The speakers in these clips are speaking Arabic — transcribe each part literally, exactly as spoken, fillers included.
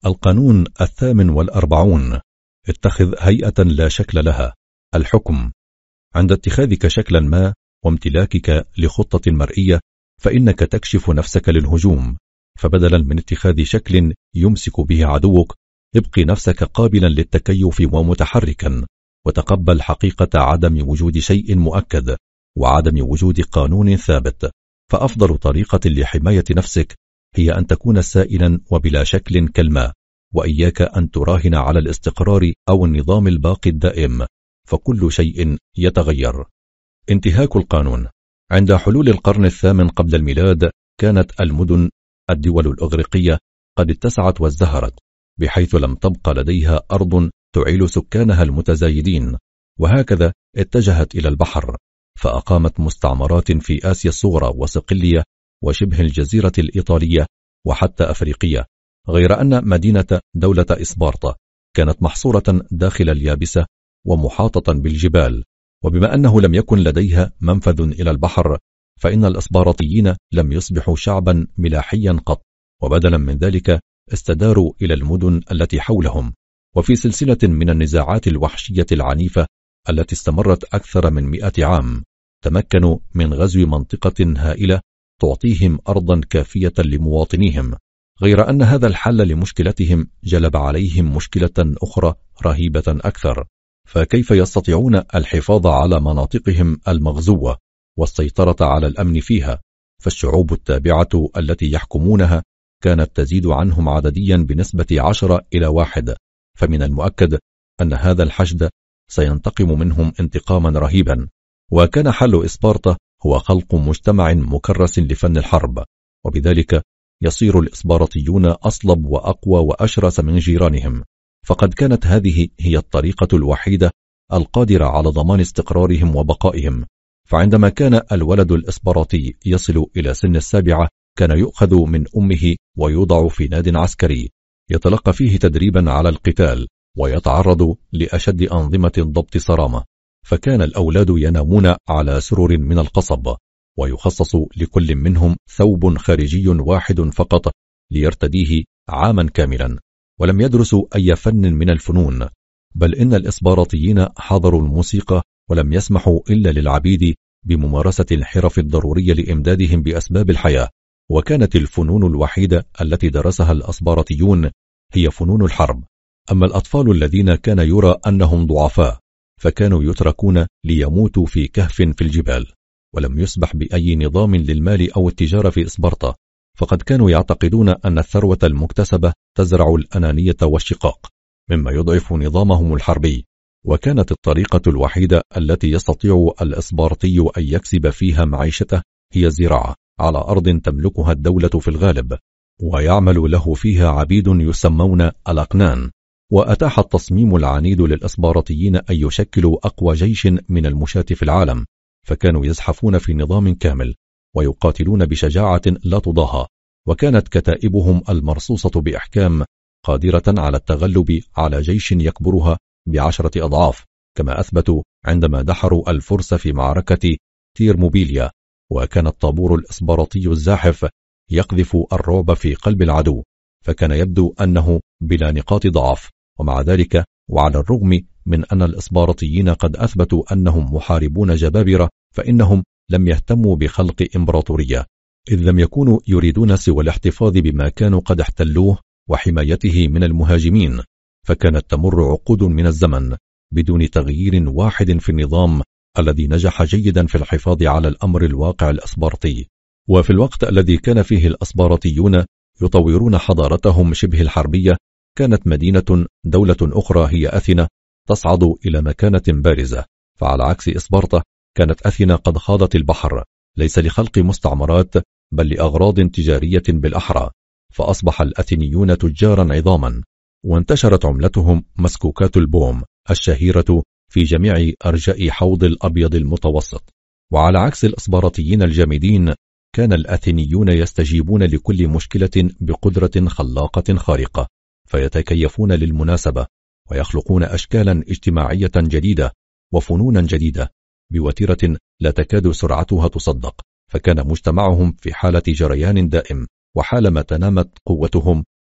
القانون الثامن والأربعون: اتخذ هيئة لا شكل لها. الحكم: عند اتخاذك شكلا ما وامتلاكك لخطة مرئية فإنك تكشف نفسك للهجوم، فبدلا من اتخاذ شكل يمسك به عدوك ابقي نفسك قابلا للتكيف ومتحركا، وتقبل حقيقة عدم وجود شيء مؤكد وعدم وجود قانون ثابت. فأفضل طريقة لحماية نفسك هي أن تكون سائلا وبلا شكل كالماء، وإياك أن تراهن على الاستقرار أو النظام الباقي الدائم، فكل شيء يتغير. انتهاك القانون: عند حلول القرن الثامن قبل الميلاد كانت المدن الدول الإغريقية قد اتسعت وازدهرت، بحيث لم تبق لديها أرض تعيل سكانها المتزايدين، وهكذا اتجهت إلى البحر، فأقامت مستعمرات في آسيا الصغرى وصقلية وشبه الجزيرة الإيطالية وحتى أفريقية، غير أن مدينة دولة إسبارتا كانت محصورة داخل اليابسة ومحاطة بالجبال، وبما أنه لم يكن لديها منفذ إلى البحر فإن الإسبارطيين لم يصبحوا شعبا ملاحيا قط، وبدلا من ذلك استداروا إلى المدن التي حولهم. وفي سلسلة من النزاعات الوحشية العنيفة التي استمرت أكثر من مئة عام تمكنوا من غزو منطقة هائلة تعطيهم أرضا كافية لمواطنيهم، غير أن هذا الحل لمشكلتهم جلب عليهم مشكلة أخرى رهيبة أكثر. فكيف يستطيعون الحفاظ على مناطقهم المغزوة والسيطرة على الأمن فيها؟ فالشعوب التابعة التي يحكمونها كانت تزيد عنهم عدديا بنسبة عشرة إلى واحد، فمن المؤكد أن هذا الحشد سينتقم منهم انتقاما رهيبا. وكان حل إسبارتا هو خلق مجتمع مكرس لفن الحرب، وبذلك يصير الإسبارطيون أصلب وأقوى وأشرس من جيرانهم، فقد كانت هذه هي الطريقة الوحيدة القادرة على ضمان استقرارهم وبقائهم. فعندما كان الولد الإسبارطي يصل إلى سن السابعة كان يؤخذ من أمه ويوضع في ناد عسكري يتلقى فيه تدريبا على القتال ويتعرض لأشد أنظمة ضبط صرامة، فكان الأولاد ينامون على سرر من القصب، ويخصص لكل منهم ثوب خارجي واحد فقط ليرتديه عاما كاملا، ولم يدرسوا أي فن من الفنون، بل إن الإسبارطيين حضروا الموسيقى ولم يسمحوا إلا للعبيد بممارسة الحرف الضرورية لإمدادهم بأسباب الحياة. وكانت الفنون الوحيدة التي درسها الأسبارطيون هي فنون الحرب. أما الأطفال الذين كان يرى أنهم ضعفاء فكانوا يتركون ليموتوا في كهف في الجبال، ولم يسبح بأي نظام للمال أو التجارة في إسبارتا، فقد كانوا يعتقدون أن الثروة المكتسبة تزرع الأنانية والشقاق، مما يضعف نظامهم الحربي. وكانت الطريقة الوحيدة التي يستطيع الإسبارطي أن يكسب فيها معيشته هي الزراعة على أرض تملكها الدولة في الغالب، ويعمل له فيها عبيد يسمون الأقنان. وأتاح التصميم العنيد للإسبارطيين أن يشكلوا أقوى جيش من المشاة في العالم، فكانوا يزحفون في نظام كامل ويقاتلون بشجاعة لا تضاهى، وكانت كتائبهم المرصوصة بإحكام قادرة على التغلب على جيش يكبرها بعشرة أضعاف، كما أثبتوا عندما دحروا الفرس في معركة تيرموبيليا. وكان الطابور الإسبارطي الزاحف يقذف الرعب في قلب العدو، فكان يبدو أنه بلا نقاط ضعف، ومع ذلك وعلى الرغم من أن الإسبارطيين قد أثبتوا أنهم محاربون جبابرة فإنهم لم يهتموا بخلق إمبراطورية، إذ لم يكونوا يريدون سوى الاحتفاظ بما كانوا قد احتلوه وحمايته من المهاجمين. فكانت تمر عقود من الزمن بدون تغيير واحد في النظام الذي نجح جيدا في الحفاظ على الأمر الواقع الأسبارطي. وفي الوقت الذي كان فيه الأسبارطيون يطورون حضارتهم شبه الحربية كانت مدينة دولة أخرى هي أثينا تصعد إلى مكانة بارزة. فعلى عكس إسبارتا كانت أثينا قد خاضت البحر ليس لخلق مستعمرات بل لأغراض تجارية بالأحرى، فأصبح الأثينيون تجارا عظاما، وانتشرت عملتهم مسكوكات البوم الشهيرة في جميع أرجاء حوض الأبيض المتوسط. وعلى عكس الإسبارطيين الجامدين كان الأثينيون يستجيبون لكل مشكلة بقدرة خلاقة خارقة، فيتكيفون للمناسبة ويخلقون أشكالا اجتماعية جديدة وفنونا جديدة بوتيرة لا تكاد سرعتها تصدق. فكان مجتمعهم في حالة جريان دائم، وحالما تنامت قوتهم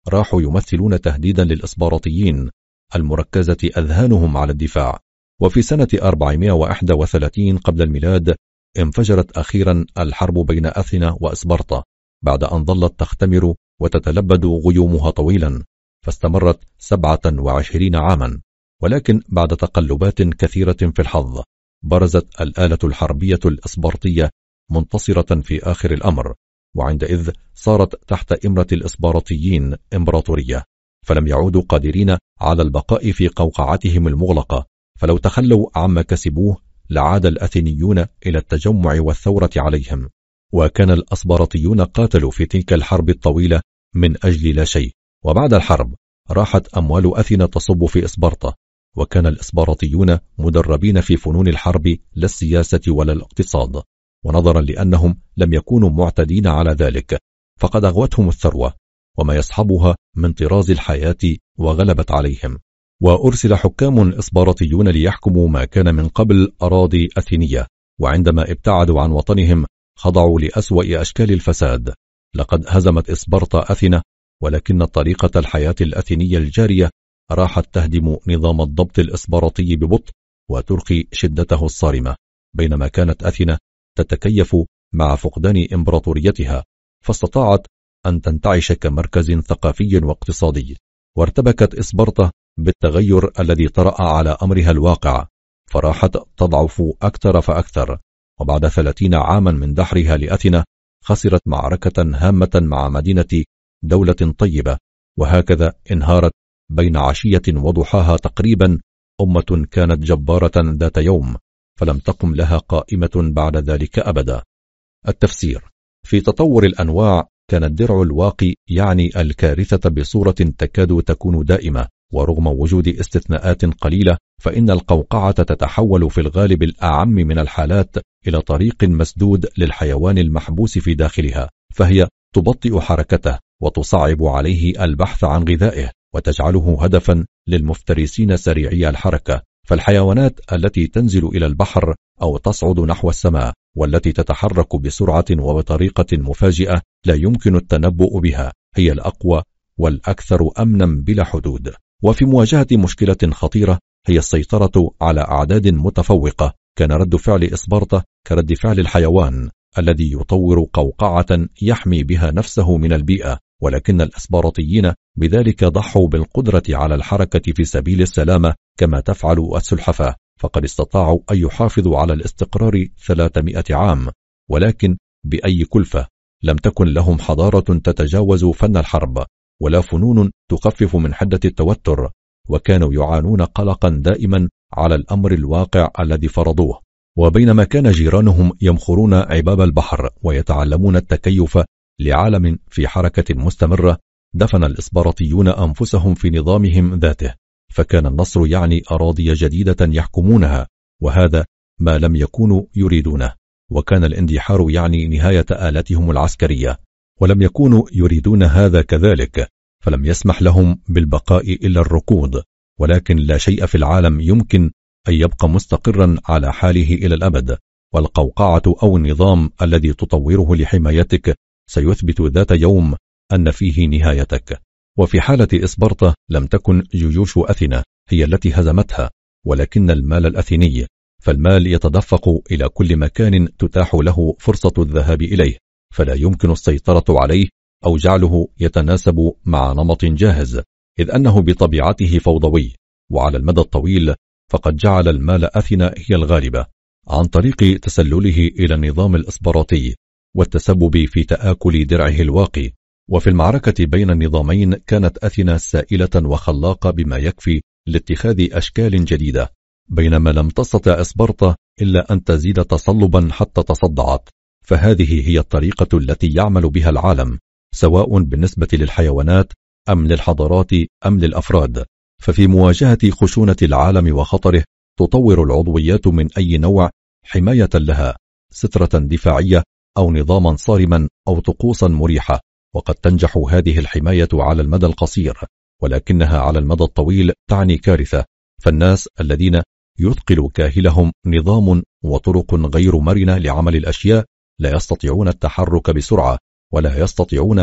راحوا يمثلون تهديدا للإسبارطيين المركزة أذهانهم على الدفاع. وفي سنة أربعمائة وواحد وثلاثين قبل الميلاد انفجرت أخيرا الحرب بين أثينا وإسبرطة بعد أن ظلت تختمر وتتلبد غيومها طويلا، فاستمرت سبعة وعشرين عاما. ولكن بعد تقلبات كثيرة في الحظ برزت الآلة الحربية الإسبرطية منتصرة في آخر الأمر، وعندئذ صارت تحت إمرة الإسبارطيين إمبراطورية، فلم يعودوا قادرين على البقاء في قوقعتهم المغلقة. فلو تخلوا عما كسبوه لعاد الأثينيون إلى التجمع والثورة عليهم، وكان الأسبارطيون قاتلوا في تلك الحرب الطويلة من أجل لا شيء. وبعد الحرب راحت أموال أثينا تصب في إسبرطة، وكان الإسبارطيون مدربين في فنون الحرب لا السياسة ولا الاقتصاد، ونظرا لأنهم لم يكونوا معتدين على ذلك فقد أغوتهم الثروة وما يصحبها من طراز الحياة وغلبت عليهم. وأرسل حكام إسبارطيون ليحكموا ما كان من قبل أراضي أثينية، وعندما ابتعدوا عن وطنهم خضعوا لأسوأ أشكال الفساد. لقد هزمت إسبرطة أثينا، ولكن طريقة الحياة الأثينية الجارية راحت تهدم نظام الضبط الإسبارطي ببطء وترخي شدته الصارمة، بينما كانت أثينا تتكيف مع فقدان إمبراطوريتها، فاستطاعت أن تنتعش كمركز ثقافي واقتصادي. وارتبكت إسبرطة بالتغير الذي طرأ على أمرها الواقع، فراحت تضعف أكثر فأكثر. وبعد ثلاثين عاما من دحرها لأثينا خسرت معركة هامة مع مدينة دولة طيبة، وهكذا انهارت بين عشية وضحاها تقريبا أمة كانت جبارة ذات يوم، فلم تقم لها قائمة بعد ذلك أبدا. التفسير: في تطور الأنواع كان الدرع الواقي يعني الكارثة بصورة تكاد تكون دائمة، ورغم وجود استثناءات قليلة فإن القوقعة تتحول في الغالب الأعم من الحالات إلى طريق مسدود للحيوان المحبوس في داخلها، فهي تبطئ حركته وتصعب عليه البحث عن غذائه وتجعله هدفا للمفترسين سريعي الحركة. فالحيوانات التي تنزل إلى البحر أو تصعد نحو السماء والتي تتحرك بسرعة وبطريقة مفاجئة لا يمكن التنبؤ بها هي الأقوى والأكثر أمنا بلا حدود. وفي مواجهة مشكلة خطيرة هي السيطرة على أعداد متفوقة، كان رد فعل إسبرطة كرد فعل الحيوان الذي يطور قوقعة يحمي بها نفسه من البيئة، ولكن الإسبارطيين بذلك ضحوا بالقدرة على الحركة في سبيل السلامة كما تفعل السلحفاة، فقد استطاعوا أن يحافظوا على الاستقرار ثلاثمائة عام، ولكن بأي كلفة. لم تكن لهم حضارة تتجاوز فن الحرب ولا فنون تخفف من حدة التوتر، وكانوا يعانون قلقا دائما على الأمر الواقع الذي فرضوه. وبينما كان جيرانهم يمخرون عباب البحر ويتعلمون التكيف لعالم في حركة مستمرة، دفن الإسبارطيون أنفسهم في نظامهم ذاته، فكان النصر يعني أراضي جديدة يحكمونها، وهذا ما لم يكونوا يريدونه. وكان الاندحار يعني نهاية آلتهم العسكرية، ولم يكونوا يريدون هذا كذلك، فلم يسمح لهم بالبقاء إلا الركود. ولكن لا شيء في العالم يمكن أن يبقى مستقرا على حاله إلى الأبد، والقوقعة أو النظام الذي تطوره لحمايتك سيثبت ذات يوم أن فيه نهايتك. وفي حالة إسبرطة لم تكن جيوش أثينا هي التي هزمتها، ولكن المال الأثيني، فالمال يتدفق إلى كل مكان تتاح له فرصة الذهاب إليه، فلا يمكن السيطرة عليه أو جعله يتناسب مع نمط جاهز، إذ أنه بطبيعته فوضوي. وعلى المدى الطويل فقد جعل المال أثينا هي الغالبة عن طريق تسلله إلى النظام الإسبراطي والتسبب في تآكل درعه الواقي. وفي المعركة بين النظامين كانت أثينا سائلة وخلاقة بما يكفي لاتخاذ أشكال جديدة، بينما لم تستطع إسبرطة إلا أن تزيد تصلبا حتى تصدعت. فهذه هي الطريقة التي يعمل بها العالم، سواء بالنسبة للحيوانات أم للحضارات أم للأفراد. ففي مواجهة خشونة العالم وخطره تطور العضويات من أي نوع حماية لها، سترة دفاعية أو نظاما صارما أو طقوسا مريحة. وقد تنجح هذه الحماية على المدى القصير، ولكنها على المدى الطويل تعني كارثة. فالناس الذين يثقل كاهلهم نظام وطرق غير مرنة لعمل الأشياء لا يستطيعون التحرك بسرعة، ولا يستطيعون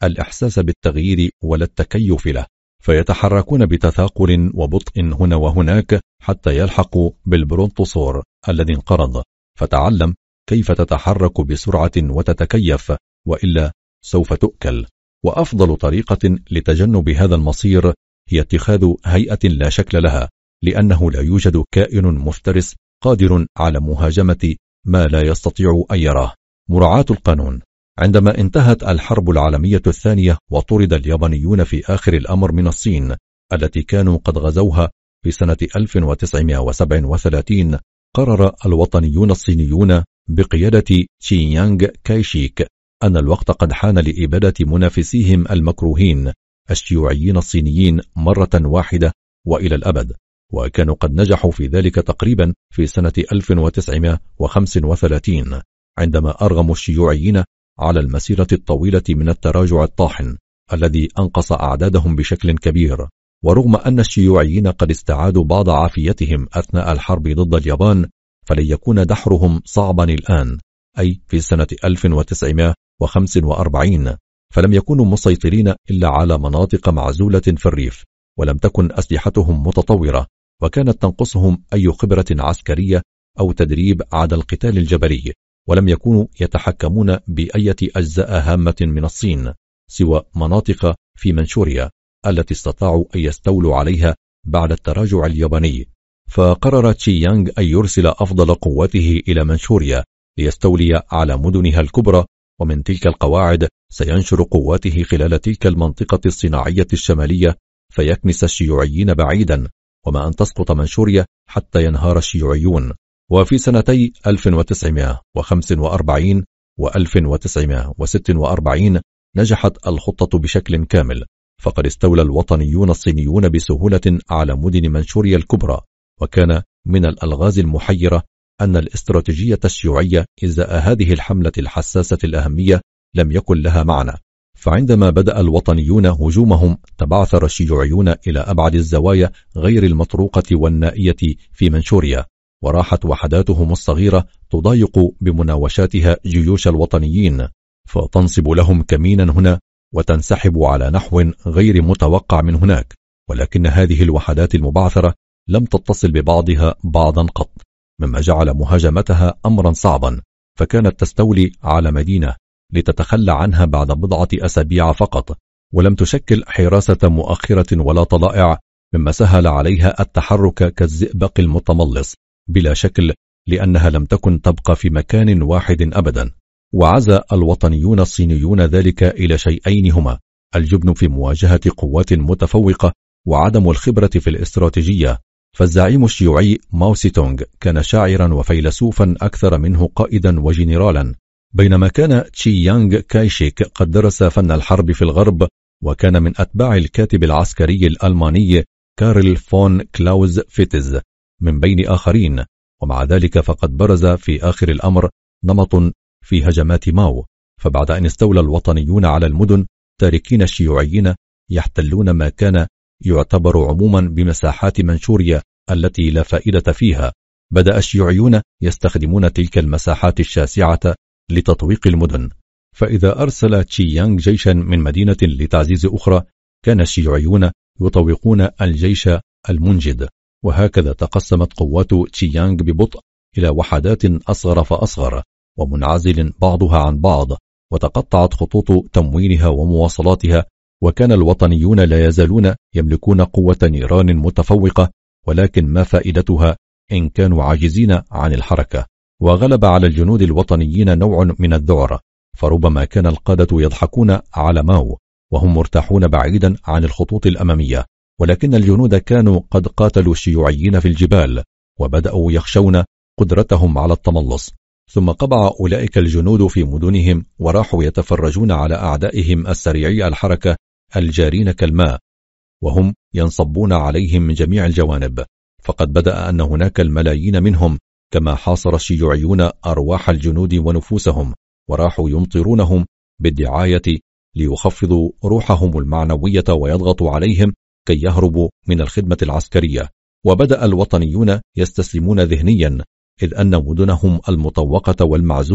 الإحساس بالتغيير ولا التكيف له، فيتحركون بتثاقل وبطء هنا وهناك حتى يلحقوا بالبرونتوسور الذي انقرض. فتعلم كيف تتحرك بسرعة وتتكيف، وإلا سوف تؤكل. وأفضل طريقة لتجنب هذا المصير هي اتخاذ هيئة لا شكل لها، لأنه لا يوجد كائن مفترس قادر على مهاجمة ما لا يستطيع أن يراه. مراعاة القانون. عندما انتهت الحرب العالمية الثانية وطرد اليابانيون في آخر الأمر من الصين التي كانوا قد غزوها في سنة ألف وتسعمائة وسبعة وثلاثين، قرر الوطنيون الصينيون بقيادة تشيانغ كايشيك أن الوقت قد حان لإبادة منافسيهم المكروهين الشيوعيين الصينيين مرة واحدة وإلى الأبد، وكانوا قد نجحوا في ذلك تقريبا في سنة ألف وتسعمائة وخمسة وثلاثين عندما أرغموا الشيوعيين على المسيرة الطويلة من التراجع الطاحن الذي أنقص أعدادهم بشكل كبير. ورغم أن الشيوعيين قد استعادوا بعض عافيتهم أثناء الحرب ضد اليابان، فلن يكون دحرهم صعبا الآن، أي في سنة ألف وتسعمائة وخمسة وأربعين، فلم يكونوا مسيطرين إلا على مناطق معزولة في الريف، ولم تكن أسلحتهم متطورة، وكانت تنقصهم أي خبرة عسكرية أو تدريب على القتال الجبري، ولم يكونوا يتحكمون بأية أجزاء هامة من الصين سوى مناطق في منشوريا التي استطاعوا أن يستولوا عليها بعد التراجع الياباني. فقرر تشيانغ أن يرسل أفضل قواته إلى منشوريا ليستولي على مدنها الكبرى، ومن تلك القواعد سينشر قواته خلال تلك المنطقة الصناعية الشمالية فيكنس الشيوعيين بعيدا، وما أن تسقط منشوريا حتى ينهار الشيوعيون. وفي سنتي ألف وتسعمائة وخمسة وأربعين و ألف وتسعمائة وستة وأربعين نجحت الخطة بشكل كامل، فقد استولى الوطنيون الصينيون بسهولة على مدن منشوريا الكبرى. وكان من الألغاز المحيرة أن الاستراتيجية الشيوعية إزاء هذه الحملة الحساسة الأهمية لم يكن لها معنى، فعندما بدأ الوطنيون هجومهم تبعثر الشيوعيون إلى أبعد الزوايا غير المطروقة والنائية في منشوريا، وراحت وحداتهم الصغيرة تضايق بمناوشاتها جيوش الوطنيين، فتنصب لهم كمينا هنا وتنسحب على نحو غير متوقع من هناك. ولكن هذه الوحدات المبعثرة لم تتصل ببعضها بعضا قط، مما جعل مهاجمتها أمرا صعبا، فكانت تستولي على مدينة لتتخلى عنها بعد بضعة أسابيع فقط، ولم تشكل حراسة مؤخرة ولا طلائع، مما سهل عليها التحرك كالزئبق المتملص بلا شكل، لأنها لم تكن تبقى في مكان واحد أبدا. وعزى الوطنيون الصينيون ذلك إلى شيئين هما: الجبن في مواجهة قوات متفوقة، وعدم الخبرة في الاستراتيجية. فالزعيم الشيوعي ماو سي تونغ كان شاعرا وفيلسوفا أكثر منه قائدا وجنرالا، بينما كان تشيانغ كايشيك قد درس فن الحرب في الغرب، وكان من أتباع الكاتب العسكري الألماني كارل فون كلاوز فيتز من بين آخرين. ومع ذلك فقد برز في آخر الأمر نمط في هجمات ماو، فبعد أن استولى الوطنيون على المدن تاركين الشيوعيين يحتلون ما كان يعتبر عموما بمساحات منشوريا التي لا فائدة فيها، بدأ الشيوعيون يستخدمون تلك المساحات الشاسعة لتطويق المدن. فإذا أرسل تشيانغ جيشا من مدينة لتعزيز أخرى، كان الشيوعيون يطوقون الجيش المنجد، وهكذا تقسمت قوات تشيانغ ببطء إلى وحدات أصغر فأصغر ومنعزل بعضها عن بعض، وتقطعت خطوط تموينها ومواصلاتها. وكان الوطنيون لا يزالون يملكون قوة نيران متفوقة، ولكن ما فائدتها إن كانوا عاجزين عن الحركة؟ وغلب على الجنود الوطنيين نوع من الذعر، فربما كان القادة يضحكون على ماو وهم مرتاحون بعيدا عن الخطوط الأمامية، ولكن الجنود كانوا قد قاتلوا الشيوعيين في الجبال وبدأوا يخشون قدرتهم على التملص. ثم قبع أولئك الجنود في مدنهم وراحوا يتفرجون على أعدائهم السريعي الحركة الجارين كالماء، وهم ينصبون عليهم من جميع الجوانب. فقد بدأ أن هناك الملايين منهم، كما حاصر الشيوعيون أرواح الجنود ونفوسهم، وراحوا يمطرونهم بالدعاية ليخفضوا روحهم المعنوية ويضغطوا عليهم كي يهربوا من الخدمة العسكرية. وبدأ الوطنيون يستسلمون ذهنيا، إذ أن مدنهم المطوقة والمعزولة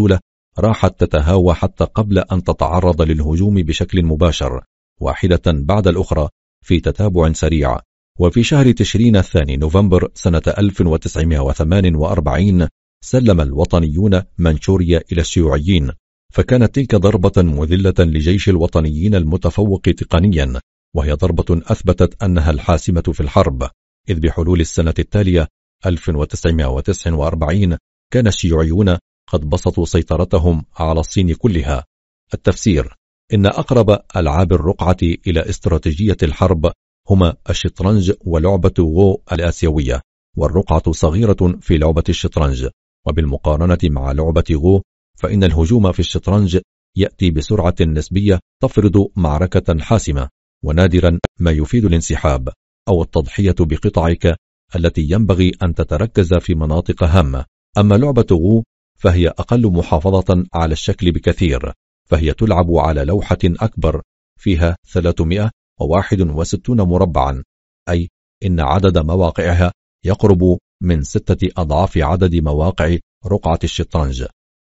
راحت تتهاوى حتى قبل أن تتعرض للهجوم بشكل مباشر، واحدة بعد الأخرى في تتابع سريع. وفي شهر تشرين الثاني نوفمبر سنة ألف وتسعمائة وثمانية وأربعين سلم الوطنيون منشوريا إلى الشيوعيين، فكانت تلك ضربة مذلة لجيش الوطنيين المتفوق تقنيا، وهي ضربة أثبتت أنها الحاسمة في الحرب، إذ بحلول السنة التالية ألف وتسعمائة وتسعة وأربعين كان الشيوعيون قد بسطوا سيطرتهم على الصين كلها. التفسير: إن أقرب ألعاب الرقعة إلى استراتيجية الحرب هما الشطرنج ولعبة غو الآسيوية، والرقعة صغيرة في لعبة الشطرنج، وبالمقارنة مع لعبة غو فإن الهجوم في الشطرنج يأتي بسرعة نسبية تفرض معركة حاسمة، ونادرا ما يفيد الانسحاب أو التضحية بقطعك التي ينبغي أن تتركز في مناطق هامة. أما لعبة غو فهي أقل محافظة على الشكل بكثير، فهي تلعب على لوحة أكبر فيها ثلاثمائة وواحد وستون مربعا، أي إن عدد مواقعها يقرب من ستة أضعاف عدد مواقع رقعة الشطرنج.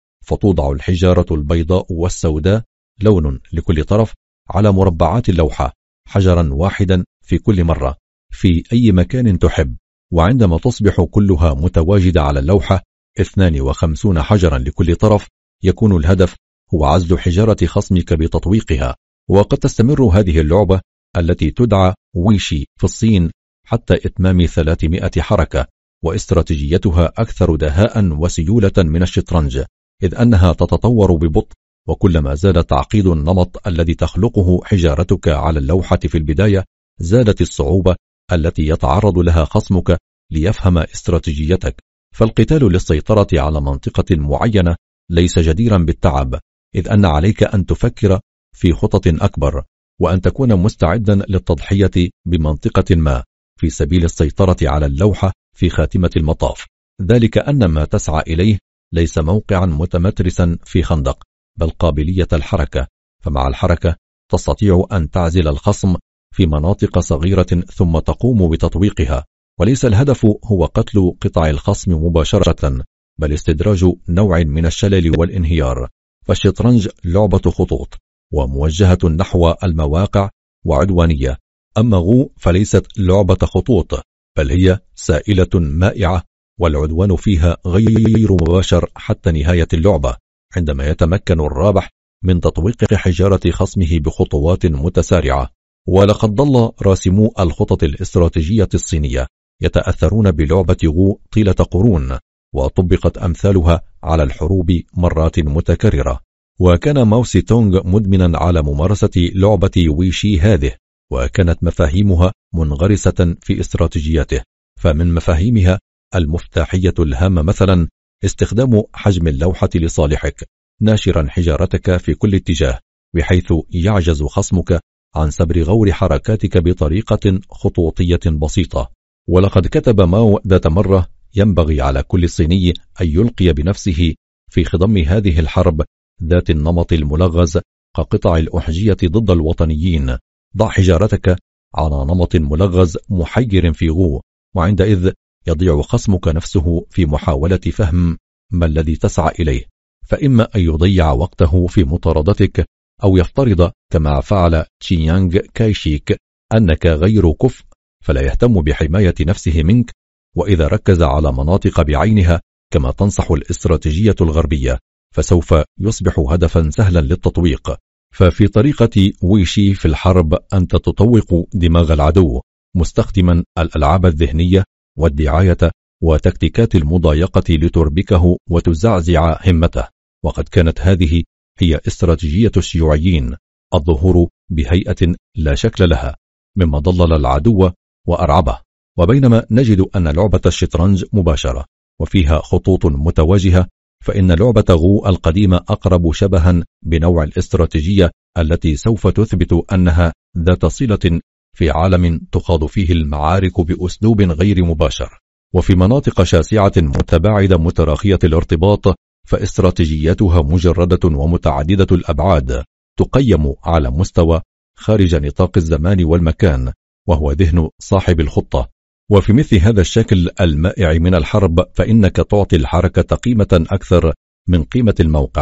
فتوضع الحجارة البيضاء والسوداء لون لكل طرف على مربعات اللوحة، حجرا واحدا في كل مرة في أي مكان تحب، وعندما تصبح كلها متواجدة على اللوحة اثنان وخمسين حجرا لكل طرف، يكون الهدف هو عزل حجارة خصمك بتطويقها. وقد تستمر هذه اللعبة التي تدعى ويشي في الصين حتى إتمام ثلاثمائة حركة، واستراتيجيتها أكثر دهاء وسيولة من الشطرنج، إذ أنها تتطور ببطء، وكلما زاد تعقيد النمط الذي تخلقه حجارتك على اللوحة في البداية زادت الصعوبة التي يتعرض لها خصمك ليفهم استراتيجيتك. فالقتال للسيطرة على منطقة معينة ليس جديرا بالتعب، إذ أن عليك أن تفكر في خطط أكبر، وأن تكون مستعدا للتضحية بمنطقة ما في سبيل السيطرة على اللوحة في خاتمة المطاف، ذلك أن ما تسعى إليه ليس موقعا متمترسا في خندق، بل قابلية الحركة، فمع الحركة تستطيع أن تعزل الخصم في مناطق صغيرة ثم تقوم بتطويقها. وليس الهدف هو قتل قطع الخصم مباشرة، بل استدراج نوع من الشلل والانهيار. فالشطرنج لعبة خطوط وموجهة نحو المواقع وعدوانية، أما غو فليست لعبة خطوط، بل هي سائلة مائعة، والعدوان فيها غير مباشر حتى نهاية اللعبة، عندما يتمكن الرابح من تطويق حجارة خصمه بخطوات متسارعة. ولقد ظل راسمو الخطط الاستراتيجية الصينية يتأثرون بلعبة غو طيلة قرون، وطبقت أمثالها على الحروب مرات متكررة. وكان ماو سي تونغ مدمنا على ممارسة لعبة ويشي هذه، وكانت مفاهيمها منغرسة في استراتيجياته. فمن مفاهيمها المفتاحية الهامة مثلا استخدام حجم اللوحة لصالحك، ناشرا حجارتك في كل اتجاه بحيث يعجز خصمك عن سبر غور حركاتك بطريقة خطوطية بسيطة. ولقد كتب ماو ذات مرة: ينبغي على كل صيني أن يلقي بنفسه في خضم هذه الحرب ذات النمط الملغز كقطع الأحجية ضد الوطنيين. ضع حجارتك على نمط ملغز محير في غو، وعندئذ يضيع خصمك نفسه في محاولة فهم ما الذي تسعى إليه، فإما أن يضيع وقته في مطاردتك، أو يفترض كما فعل تشيانغ كايشيك أنك غير كفء فلا يهتم بحماية نفسه منك، وإذا ركز على مناطق بعينها كما تنصح الاستراتيجية الغربية فسوف يصبح هدفا سهلا للتطويق. ففي طريقة ويشي في الحرب أنت تطوق دماغ العدو مستخدما الألعاب الذهنية والدعاية وتكتيكات المضايقة لتربكه وتزعزع همته. وقد كانت هذه هي استراتيجية الشيوعيين، الظهور بهيئة لا شكل لها مما ضلل العدو وأرعبه. وبينما نجد أن لعبة الشطرنج مباشرة وفيها خطوط متواجهة، فإن لعبة غو القديمة أقرب شبها بنوع الاستراتيجية التي سوف تثبت أنها ذات صلة في عالم تخاض فيه المعارك بأسلوب غير مباشر، وفي مناطق شاسعة متباعدة متراخية الارتباط، فاستراتيجيتها مجردة ومتعددة الأبعاد، تقيم على مستوى خارج نطاق الزمان والمكان، وهو ذهن صاحب الخطة. وفي مثل هذا الشكل المائع من الحرب، فإنك تعطي الحركة قيمة أكثر من قيمة الموقع،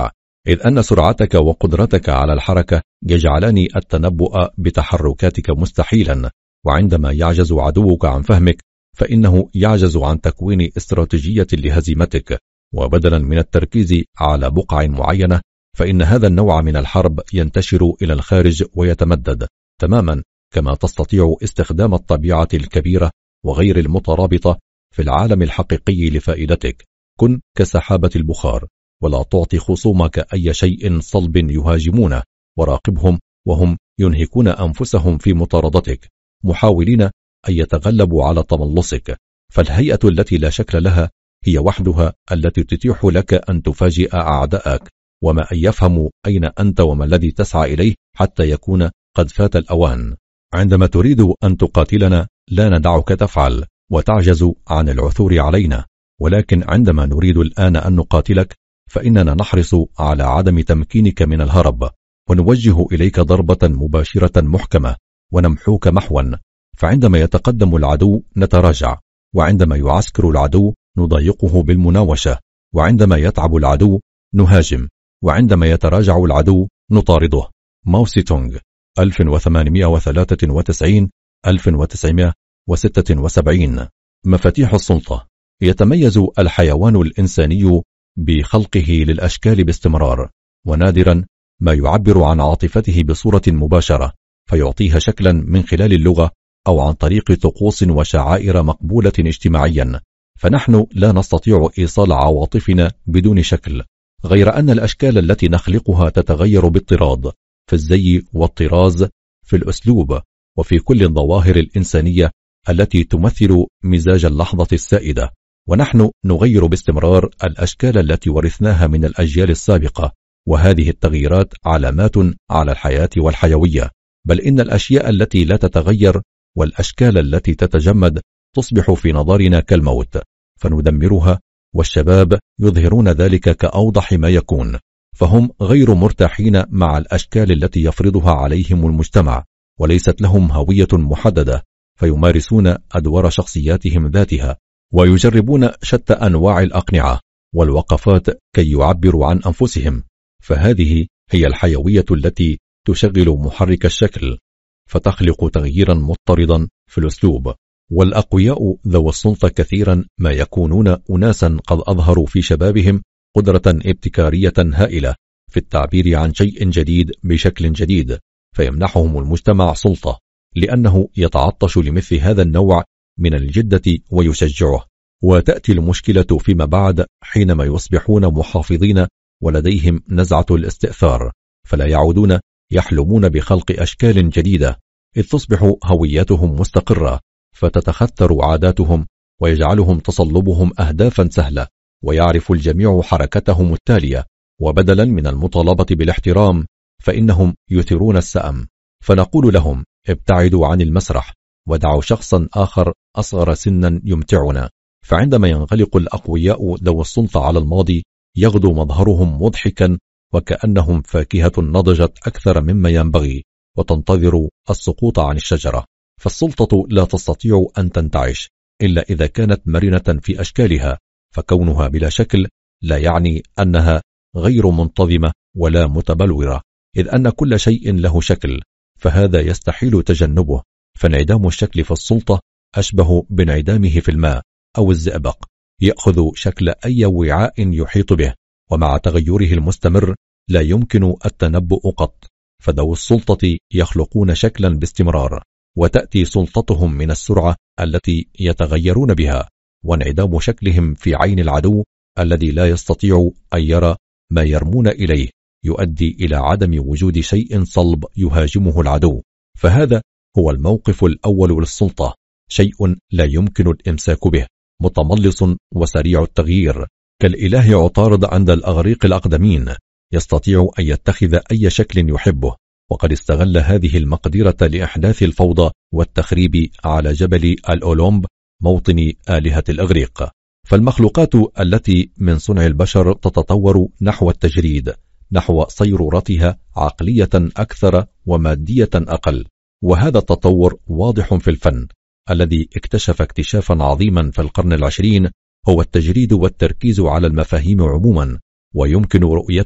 إذ أن سرعتك وقدرتك على الحركة يجعلان التنبؤ بتحركاتك مستحيلا، وعندما يعجز عدوك عن فهمك فإنه يعجز عن تكوين استراتيجية لهزيمتك، وبدلا من التركيز على بقع معينة فإن هذا النوع من الحرب ينتشر إلى الخارج ويتمدد، تماما كما تستطيع استخدام الطبيعة الكبيرة وغير المترابطة في العالم الحقيقي لفائدتك. كن كسحابة البخار، ولا تعطي خصومك أي شيء صلب يهاجمونه، وراقبهم وهم ينهكون أنفسهم في مطاردتك محاولين أن يتغلبوا على تملصك، فالهيئة التي لا شكل لها هي وحدها التي تتيح لك أن تفاجئ أعداءك، وما أن يفهموا أين أنت وما الذي تسعى إليه حتى يكون قد فات الأوان. عندما تريد أن تقاتلنا لا ندعك تفعل وتعجز عن العثور علينا، ولكن عندما نريد الآن أن نقاتلك فإننا نحرص على عدم تمكينك من الهرب، ونوجه إليك ضربة مباشرة محكمة ونمحوك محوا. فعندما يتقدم العدو نتراجع، وعندما يعسكر العدو نضايقه بالمناوشة، وعندما يتعب العدو نهاجم، وعندما يتراجع العدو نطارده. ماو سي تونغ ألف وثمانمائة وثلاثة وتسعين ألف وتسعمائة وستة وسبعين. مفاتيح السلطة. يتميز الحيوان الإنساني بخلقه للأشكال باستمرار، ونادرا ما يعبر عن عاطفته بصورة مباشرة فيعطيها شكلا من خلال اللغة أو عن طريق طقوس وشعائر مقبولة اجتماعيا، فنحن لا نستطيع إيصال عواطفنا بدون شكل، غير أن الأشكال التي نخلقها تتغير باضطراد في الزي والطراز، في الأسلوب، وفي كل الظواهر الإنسانية التي تمثل مزاج اللحظة السائدة، ونحن نغير باستمرار الأشكال التي ورثناها من الأجيال السابقة، وهذه التغييرات علامات على الحياة والحيوية، بل إن الأشياء التي لا تتغير والأشكال التي تتجمد تصبح في نظرنا كالموت فندمرها، والشباب يظهرون ذلك كأوضح ما يكون، فهم غير مرتاحين مع الأشكال التي يفرضها عليهم المجتمع، وليست لهم هوية محددة، فيمارسون أدوار شخصياتهم ذاتها، ويجربون شتى أنواع الأقنعة والوقفات كي يعبروا عن أنفسهم، فهذه هي الحيوية التي تشغل محرك الشكل فتخلق تغييرا مضطردا في الأسلوب. والأقوياء ذو السلطة كثيرا ما يكونون أناسا قد أظهروا في شبابهم قدرة ابتكارية هائلة في التعبير عن شيء جديد بشكل جديد، فيمنحهم المجتمع سلطة لأنه يتعطش لمثل هذا النوع من الجدة ويشجعه. وتأتي المشكلة فيما بعد حينما يصبحون محافظين ولديهم نزعة الاستئثار، فلا يعودون يحلمون بخلق أشكال جديدة، إذ تصبح هويتهم مستقرة فتتخثر عاداتهم ويجعلهم تصلبهم أهدافا سهلة، ويعرف الجميع حركتهم التالية، وبدلا من المطالبة بالاحترام فإنهم يثيرون السأم، فنقول لهم ابتعدوا عن المسرح ودعوا شخصا آخر أصغر سنا يمتعنا. فعندما ينغلق الأقوياء ذو السلطة على الماضي يغدو مظهرهم مضحكا وكأنهم فاكهة نضجت أكثر مما ينبغي وتنتظر السقوط عن الشجرة، فالسلطة لا تستطيع أن تنتعش إلا إذا كانت مرنة في أشكالها، فكونها بلا شكل لا يعني أنها غير منتظمة ولا متبلورة، إذ أن كل شيء له شكل، فهذا يستحيل تجنبه. فانعدام الشكل في السلطة أشبه بانعدامه في الماء أو الزئبق، يأخذ شكل أي وعاء يحيط به، ومع تغيره المستمر لا يمكن التنبؤ قط، فذوي السلطة يخلقون شكلا باستمرار، وتأتي سلطتهم من السرعة التي يتغيرون بها، وانعدام شكلهم في عين العدو الذي لا يستطيع أن يرى ما يرمون إليه يؤدي إلى عدم وجود شيء صلب يهاجمه العدو. فهذا هو الموقف الأول للسلطة، شيء لا يمكن الإمساك به، متملص وسريع التغيير كالإله عطارد عند الأغريق الأقدمين، يستطيع أن يتخذ أي شكل يحبه، وقد استغل هذه المقدرة لإحداث الفوضى والتخريب على جبل الأولومب موطن آلهة الإغريق. فالمخلوقات التي من صنع البشر تتطور نحو التجريد، نحو صيرورتها عقلية أكثر ومادية أقل، وهذا التطور واضح في الفن الذي اكتشف اكتشافا عظيما في القرن العشرين، هو التجريد والتركيز على المفاهيم عموما، ويمكن رؤيته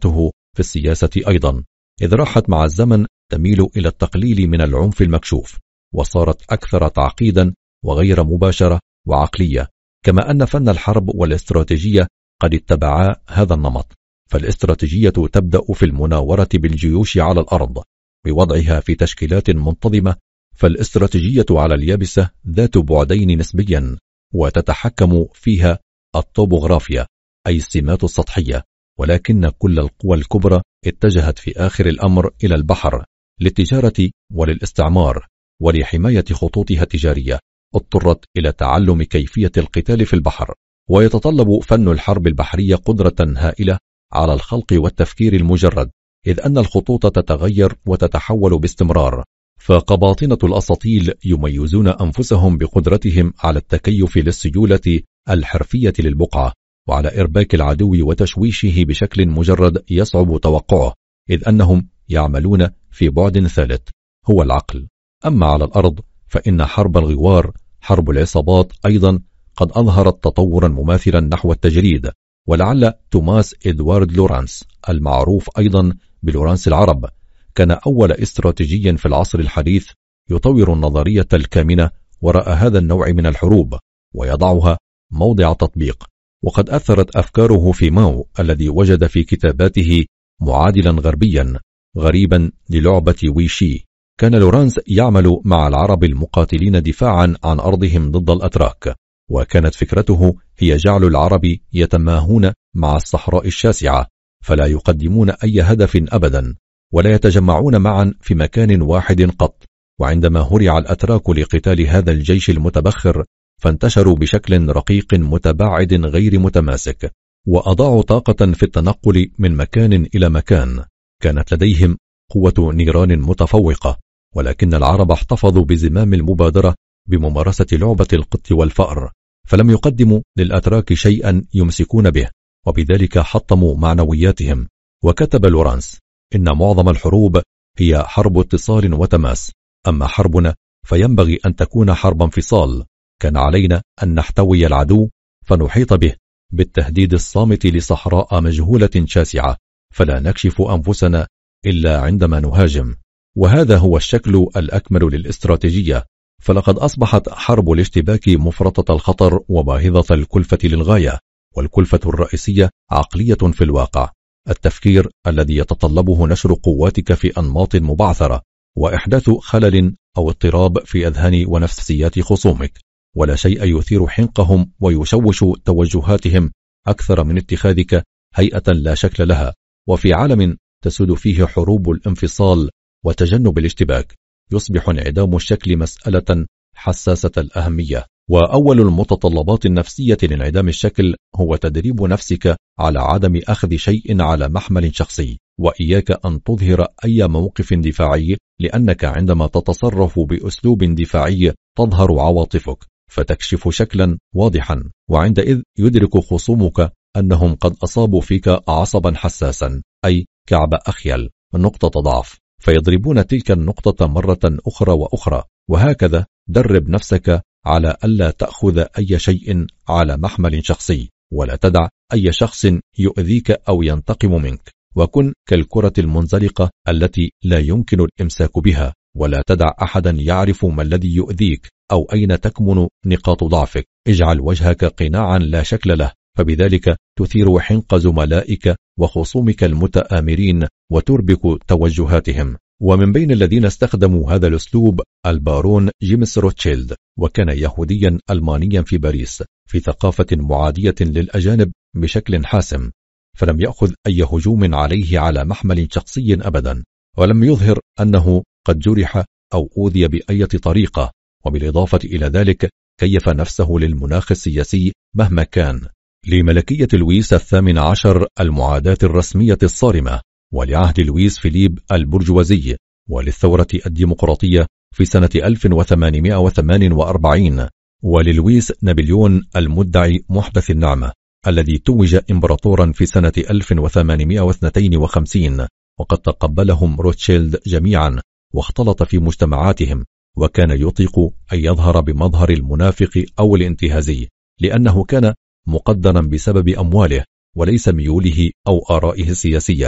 في السياسة أيضا، إذ راحت مع الزمن تميل إلى التقليل من العنف المكشوف، وصارت أكثر تعقيدا وغير مباشرة وعقلية، كما أن فن الحرب والاستراتيجية قد اتبعا هذا النمط. فالاستراتيجية تبدأ في المناورة بالجيوش على الأرض بوضعها في تشكيلات منتظمة، فالاستراتيجية على اليابسة ذات بعدين نسبيا، وتتحكم فيها الطوبوغرافيا أي السمات السطحية، ولكن كل القوى الكبرى اتجهت في آخر الأمر إلى البحر للتجارة وللاستعمار، ولحماية خطوطها التجارية اضطرت إلى تعلم كيفية القتال في البحر. ويتطلب فن الحرب البحرية قدرة هائلة على الخلق والتفكير المجرد، إذ أن الخطوط تتغير وتتحول باستمرار، فقباطنة الأساطيل يميزون أنفسهم بقدرتهم على التكيف للسيولة الحرفية للبقعة، وعلى إرباك العدو وتشويشه بشكل مجرد يصعب توقعه، إذ أنهم يعملون في بعد ثالث هو العقل. أما على الأرض فإن حرب الغوار حرب العصابات أيضا قد أظهرت تطورا مماثلا نحو التجريد، ولعل توماس إدوارد لورانس المعروف أيضا بلورانس العرب كان أول استراتيجي في العصر الحديث يطور النظرية الكامنة وراء هذا النوع من الحروب ويضعها موضع تطبيق. وقد أثرت أفكاره في ماو الذي وجد في كتاباته معادلا غربيا غريبا للعبة ويشي. كان لورانس يعمل مع العرب المقاتلين دفاعا عن أرضهم ضد الأتراك، وكانت فكرته هي جعل العرب يتماهون مع الصحراء الشاسعة، فلا يقدمون أي هدف أبدا، ولا يتجمعون معا في مكان واحد قط. وعندما هرع الأتراك لقتال هذا الجيش المتبخر فانتشروا بشكل رقيق متباعد غير متماسك، وأضاعوا طاقة في التنقل من مكان إلى مكان. كانت لديهم قوة نيران متفوقة، ولكن العرب احتفظوا بزمام المبادرة بممارسة لعبة القط والفأر، فلم يقدموا للأتراك شيئا يمسكون به، وبذلك حطموا معنوياتهم. وكتب لورانس إن معظم الحروب هي حرب اتصال وتماس، أما حربنا فينبغي أن تكون حرب انفصال. كان علينا أن نحتوي العدو فنحيط به بالتهديد الصامت لصحراء مجهولة شاسعة، فلا نكشف أنفسنا إلا عندما نهاجم. وهذا هو الشكل الأكمل للاستراتيجية، فلقد أصبحت حرب الاشتباك مفرطة الخطر وباهظة الكلفة للغاية، والكلفة الرئيسية عقلية في الواقع، التفكير الذي يتطلبه نشر قواتك في أنماط مبعثرة وإحداث خلل أو اضطراب في أذهان ونفسيات خصومك. ولا شيء يثير حنقهم ويشوش توجهاتهم أكثر من اتخاذك هيئة لا شكل لها. وفي عالم تسود فيه حروب الانفصال وتجنب الاشتباك يصبح انعدام الشكل مسألة حساسة الأهمية. وأول المتطلبات النفسية لانعدام الشكل هو تدريب نفسك على عدم أخذ شيء على محمل شخصي، وإياك أن تظهر أي موقف دفاعي، لأنك عندما تتصرف بأسلوب دفاعي تظهر عواطفك فتكشف شكلا واضحا، وعندئذ يدرك خصومك أنهم قد أصابوا فيك عصبا حساسا، أي كعب أخيل، نقطة ضعف، فيضربون تلك النقطة مرة أخرى وأخرى. وهكذا درب نفسك على ألا تأخذ أي شيء على محمل شخصي، ولا تدع أي شخص يؤذيك أو ينتقم منك، وكن كالكرة المنزلقة التي لا يمكن الإمساك بها، ولا تدع أحدا يعرف ما الذي يؤذيك أو أين تكمن نقاط ضعفك. اجعل وجهك قناعا لا شكل له، فبذلك تثير حنق زملائك وخصومك المتآمرين وتربك توجهاتهم. ومن بين الذين استخدموا هذا الأسلوب البارون جيمس روتشيلد، وكان يهوديا ألمانيا في باريس في ثقافة معادية للأجانب بشكل حاسم، فلم يأخذ أي هجوم عليه على محمل شخصي أبدا، ولم يظهر أنه قد جرح أو أوذي بأي طريقة. وبالإضافة إلى ذلك كيف نفسه للمناخ السياسي مهما كان، لملكية لويس الثامن عشر المعاداة الرسمية الصارمة، ولعهد لويس فيليب البرجوازي، وللثورة الديمقراطية في سنة ألف وثمانمائة وثمانية وأربعين، وللويس نابليون المدعي محدث النعمة الذي توج إمبراطورا في سنة ألف وثمانمائة واثنين وخمسين، وقد تقبلهم روتشيلد جميعا واختلط في مجتمعاتهم، وكان يطيق أن يظهر بمظهر المنافق أو الانتهازي، لأنه كان مقدرا بسبب أمواله وليس ميوله أو آرائه السياسية،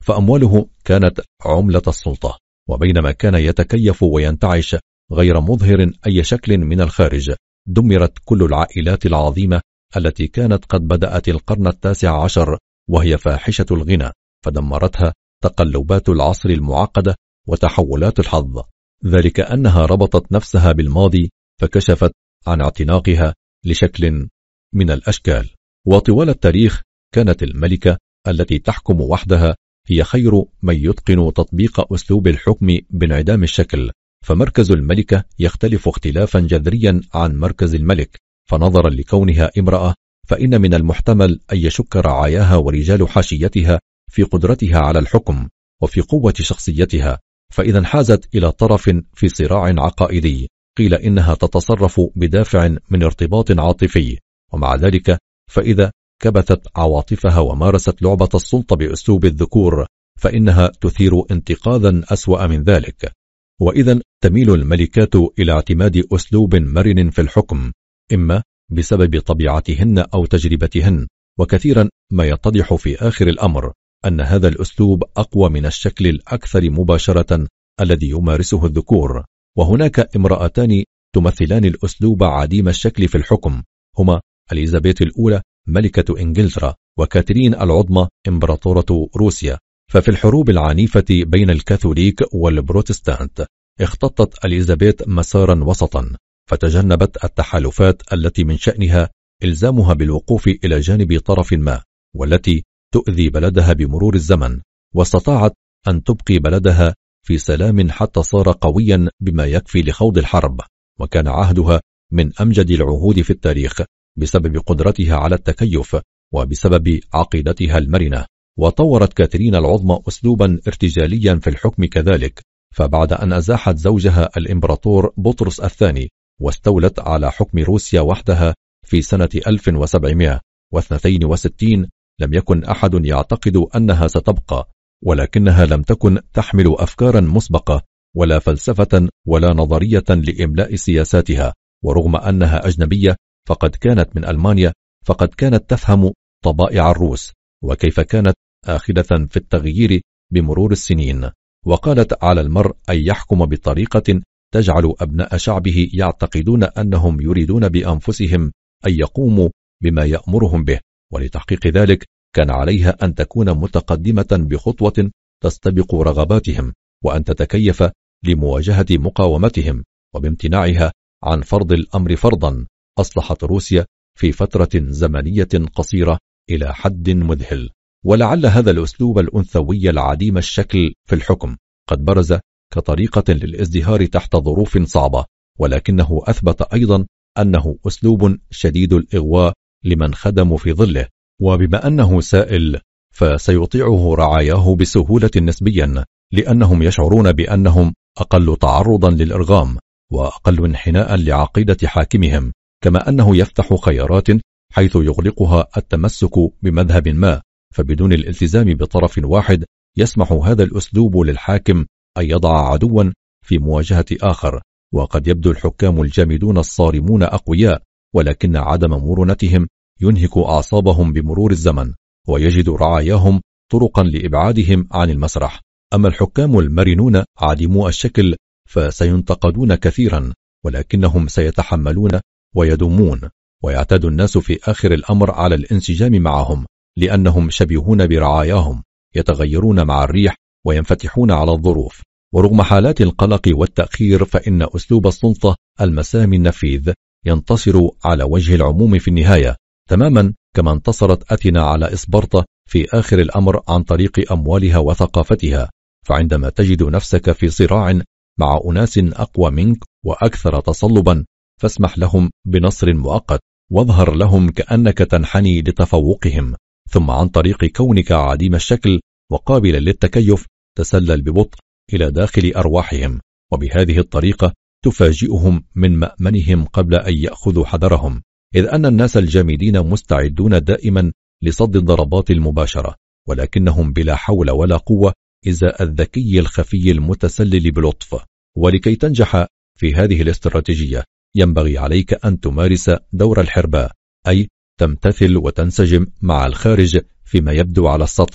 فأمواله كانت عملة السلطة، وبينما كان يتكيف وينتعش غير مظهر أي شكل من الخارج، دمرت كل العائلات العظيمة التي كانت قد بدأت القرن التاسع عشر وهي فاحشة الغنى، فدمرتها تقلبات العصر المعقدة وتحولات الحظ، ذلك أنها ربطت نفسها بالماضي فكشفت عن اعتناقها لشكل من الأشكال. وطوال التاريخ كانت الملكة التي تحكم وحدها هي خير من يتقن تطبيق أسلوب الحكم بانعدام الشكل، فمركز الملكة يختلف اختلافا جذريا عن مركز الملك، فنظرا لكونها امرأة فإن من المحتمل أن يشك رعاياها ورجال حاشيتها في قدرتها على الحكم وفي قوة شخصيتها، فإذا انحازت إلى طرف في صراع عقائدي قيل إنها تتصرف بدافع من ارتباط عاطفي، ومع ذلك فإذا كبثت عواطفها ومارست لعبة السلطة بأسلوب الذكور فإنها تثير انتقاذا أسوأ من ذلك. وإذا تميل الملكات إلى اعتماد أسلوب مرن في الحكم، إما بسبب طبيعتهن أو تجربتهن، وكثيرا ما يتضح في آخر الأمر أن هذا الأسلوب أقوى من الشكل الأكثر مباشرة الذي يمارسه الذكور. وهناك امرأتان تمثلان الأسلوب عديم الشكل في الحكم، هما إليزابيث الأولى ملكة إنجلترا وكاترين العظمى إمبراطورة روسيا. ففي الحروب العنيفة بين الكاثوليك والبروتستانت اختطت إليزابيث مسارا وسطا، فتجنبت التحالفات التي من شأنها إلزامها بالوقوف إلى جانب طرف ما والتي تؤذي بلدها بمرور الزمن، واستطاعت أن تبقي بلدها في سلام حتى صار قويا بما يكفي لخوض الحرب، وكان عهدها من أمجد العهود في التاريخ بسبب قدرتها على التكيف وبسبب عقيدتها المرنة. وطورت كاترين العظمى أسلوبا ارتجاليا في الحكم كذلك، فبعد أن أزاحت زوجها الإمبراطور بطرس الثاني واستولت على حكم روسيا وحدها في سنة ألف وسبعمائة واثنين وستين لم يكن أحد يعتقد أنها ستبقى، ولكنها لم تكن تحمل أفكارا مسبقة ولا فلسفة ولا نظرية لإملاء سياساتها، ورغم أنها أجنبية فقد كانت من ألمانيا فقد كانت تفهم طبائع الروس وكيف كانت آخذة في التغيير بمرور السنين، وقالت على المرء أن يحكم بطريقة تجعل أبناء شعبه يعتقدون أنهم يريدون بأنفسهم أن يقوموا بما يأمرهم به، ولتحقيق ذلك كان عليها أن تكون متقدمة بخطوة تستبق رغباتهم، وأن تتكيف لمواجهة مقاومتهم، وبامتناعها عن فرض الأمر فرضا أصلحت روسيا في فترة زمنية قصيرة إلى حد مذهل. ولعل هذا الأسلوب الأنثوي العديم الشكل في الحكم قد برز كطريقة للازدهار تحت ظروف صعبة، ولكنه أثبت أيضا أنه أسلوب شديد الإغواء لمن خدموا في ظله، وبما أنه سائل فسيطيعه رعاياه بسهولة نسبيا، لأنهم يشعرون بأنهم أقل تعرضا للإرغام وأقل انحناء لعقيدة حاكمهم، كما أنه يفتح خيارات حيث يغلقها التمسك بمذهب ما، فبدون الالتزام بطرف واحد يسمح هذا الأسلوب للحاكم أن يضع عدوا في مواجهة آخر. وقد يبدو الحكام الجامدون الصارمون أقوياء، ولكن عدم مرونتهم ينهك أعصابهم بمرور الزمن، ويجد رعاياهم طرقا لإبعادهم عن المسرح. أما الحكام المرنون عديمو الشكل فسينتقدون كثيرا، ولكنهم سيتحملون ويدومون، ويعتاد الناس في آخر الأمر على الانسجام معهم، لأنهم شبيهون برعاياهم يتغيرون مع الريح وينفتحون على الظروف. ورغم حالات القلق والتأخير فإن أسلوب السلطة المسامي النفيذ ينتصر على وجه العموم في النهاية، تماما كما انتصرت أثينا على إسبرطة في آخر الأمر عن طريق أموالها وثقافتها. فعندما تجد نفسك في صراع مع أناس أقوى منك وأكثر تصلبا فاسمح لهم بنصر مؤقت، واظهر لهم كأنك تنحني لتفوقهم، ثم عن طريق كونك عديم الشكل وقابلا للتكيف تسلل ببطء إلى داخل أرواحهم، وبهذه الطريقة تفاجئهم من مأمنهم قبل أن يأخذوا حذرهم، إذ أن الناس الجامدين مستعدون دائما لصد الضربات المباشرة، ولكنهم بلا حول ولا قوة إزاء الذكي الخفي المتسلل بلطف. ولكي تنجح في هذه الاستراتيجية ينبغي عليك أن تمارس دور الحرباء، أي تمتثل وتنسجم مع الخارج فيما يبدو على السطح،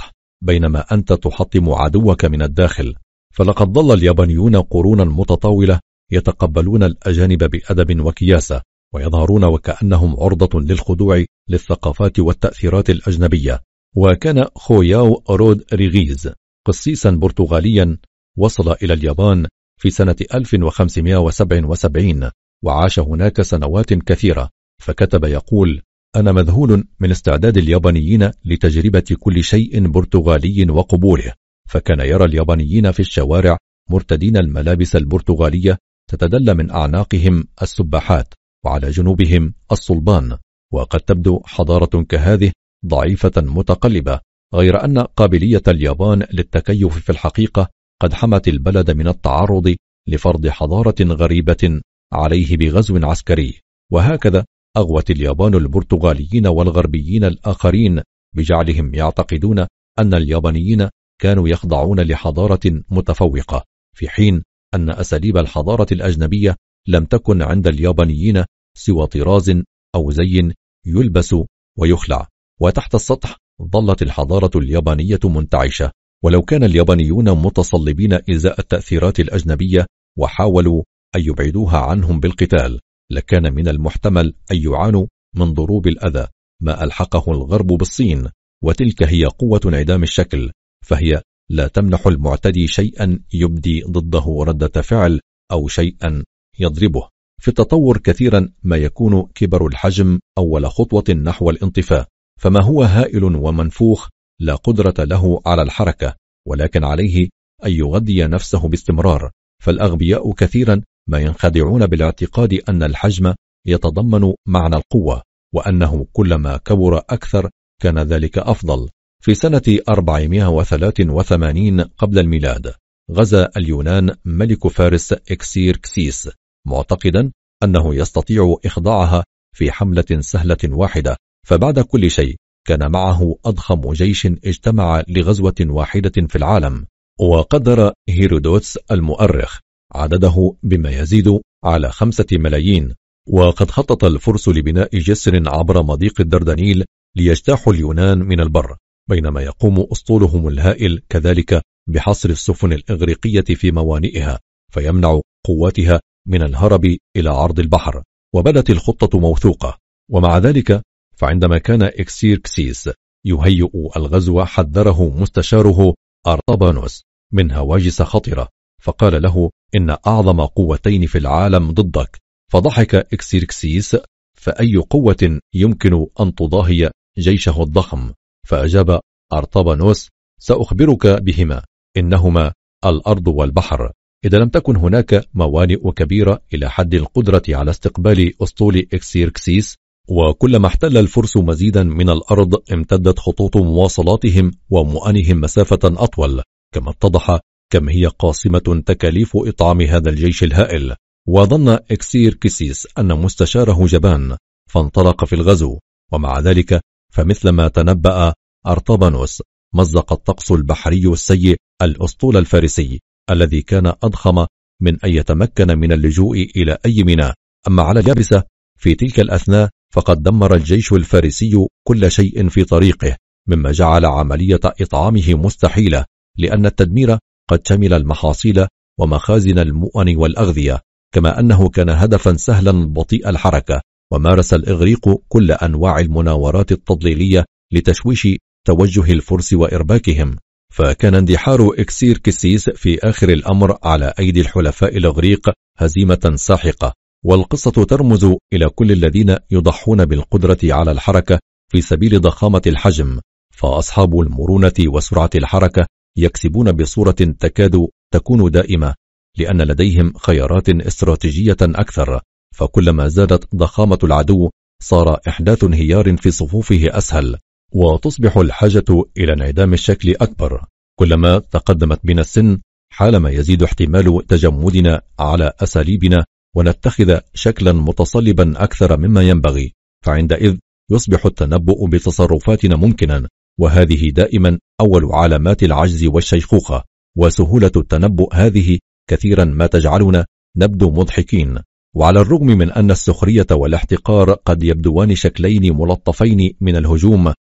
بينما أنت تحطم عدوك من الداخل. فلقد ظل اليابانيون قرونا متطاولة يتقبلون الأجانب بأدب وكياسة، ويظهرون وكأنهم عرضة للخضوع للثقافات والتأثيرات الأجنبية. وكان خوياو رودريغيز قسيسا برتغاليا وصل إلى اليابان في سنة ألف وخمسمائة وسبعة وسبعين وعاش هناك سنوات كثيرة، فكتب يقول: أنا مذهول من استعداد اليابانيين لتجربة كل شيء برتغالي وقبوله. فكان يرى اليابانيين في الشوارع مرتدين الملابس البرتغالية تتدلى من أعناقهم السباحات وعلى جنوبهم الصلبان، وقد تبدو حضارة كهذه ضعيفة متقلبة، غير أن قابلية اليابان للتكيف في الحقيقة قد حمت البلد من التعرض لفرض حضارة غريبة عليه بغزو عسكري. وهكذا أغوت اليابان البرتغاليين والغربيين الآخرين بجعلهم يعتقدون أن اليابانيين كانوا يخضعون لحضارة متفوقة، في حين أن أساليب الحضارة الأجنبية لم تكن عند اليابانيين سوى طراز أو زي يلبس ويخلع، وتحت السطح ظلت الحضارة اليابانية منتعشة. ولو كان اليابانيون متصلبين إزاء التأثيرات الأجنبية وحاولوا أن يبعدوها عنهم بالقتال، لكان من المحتمل أن يعانوا من ضروب الأذى ما ألحقه الغرب بالصين، وتلك هي قوة انعدام الشكل، فهي لا تمنح المعتدي شيئا يبدي ضده ردة فعل أو شيئا يضربه. في التطور كثيرا ما يكون كبر الحجم أول خطوة نحو الانطفاء، فما هو هائل ومنفوخ لا قدرة له على الحركة، ولكن عليه أن يغذي نفسه باستمرار. فالأغبياء كثيرا ما ينخدعون بالاعتقاد أن الحجم يتضمن معنى القوة، وأنه كلما كبر أكثر كان ذلك أفضل. في سنة أربعمائة وثلاثة وثمانين قبل الميلاد غزا اليونان ملك فارس إكسيركسيس، معتقدا أنه يستطيع إخضاعها في حملة سهلة واحدة، فبعد كل شيء كان معه أضخم جيش اجتمع لغزوة واحدة في العالم. وقدر هيرودوتس المؤرخ عدده بما يزيد على خمسة ملايين. وقد خطط الفرس لبناء جسر عبر مضيق الدردنيل ليجتاحوا اليونان من البر، بينما يقوم أسطولهم الهائل كذلك بحصر السفن الإغريقية في موانئها، فيمنع قواتها من الهرب إلى عرض البحر. وبدت الخطة موثوقة، ومع ذلك فعندما كان إكسيركسيس يهيئ الغزو حذره مستشاره أرطبانوس من هواجس خطرة، فقال له: إن أعظم قوتين في العالم ضدك. فضحك إكسيركسيس: فأي قوة يمكن أن تضاهي جيشه الضخم؟ فأجاب أرطبانوس: سأخبرك بهما، إنهما الأرض والبحر. إذا لم تكن هناك موانئ كبيرة إلى حد القدرة على استقبال أسطول إكسيركسيس، وكلما احتل الفرس مزيدا من الأرض امتدت خطوط مواصلاتهم ومؤنهم مسافة أطول، كما اتضح كم هي قاسمة تكاليف إطعام هذا الجيش الهائل. وظن إكسيركسيس أن مستشاره جبان فانطلق في الغزو، ومع ذلك فمثلما تنبأ أرطبانوس مزق الطقس البحري السيء الأسطول الفارسي الذي كان أضخم من أن يتمكن من اللجوء إلى أي ميناء. أما على اليابسة في تلك الأثناء فقد دمر الجيش الفارسي كل شيء في طريقه، مما جعل عملية إطعامه مستحيلة، لأن التدمير قد شمل المحاصيل ومخازن المؤن والأغذية، كما أنه كان هدفا سهلا بطيء الحركة. ومارس الإغريق كل أنواع المناورات التضليلية لتشويش توجه الفرس وإرباكهم، فكان اندحار إكسيركسيس في آخر الأمر على أيدي الحلفاء الإغريق هزيمة ساحقة. والقصة ترمز إلى كل الذين يضحون بالقدرة على الحركة في سبيل ضخامة الحجم، فأصحاب المرونة وسرعة الحركة يكسبون بصورة تكاد تكون دائمة، لأن لديهم خيارات استراتيجية أكثر. فكلما زادت ضخامة العدو صار إحداث انهيار في صفوفه أسهل، وتصبح الحاجة إلى انعدام الشكل أكبر. كلما تقدمت بنا السن حالما يزيد احتمال تجمدنا على أساليبنا ونتخذ شكلا متصلبا أكثر مما ينبغي، فعندئذ يصبح التنبؤ بتصرفاتنا ممكنا، وهذه دائما أول علامات العجز والشيخوخة. وسهولة التنبؤ هذه كثيرا ما تجعلنا نبدو مضحكين. وعلى الرغم من أن السخرية والاحتقار قد يبدوان شكلين ملطفين من الهجوم،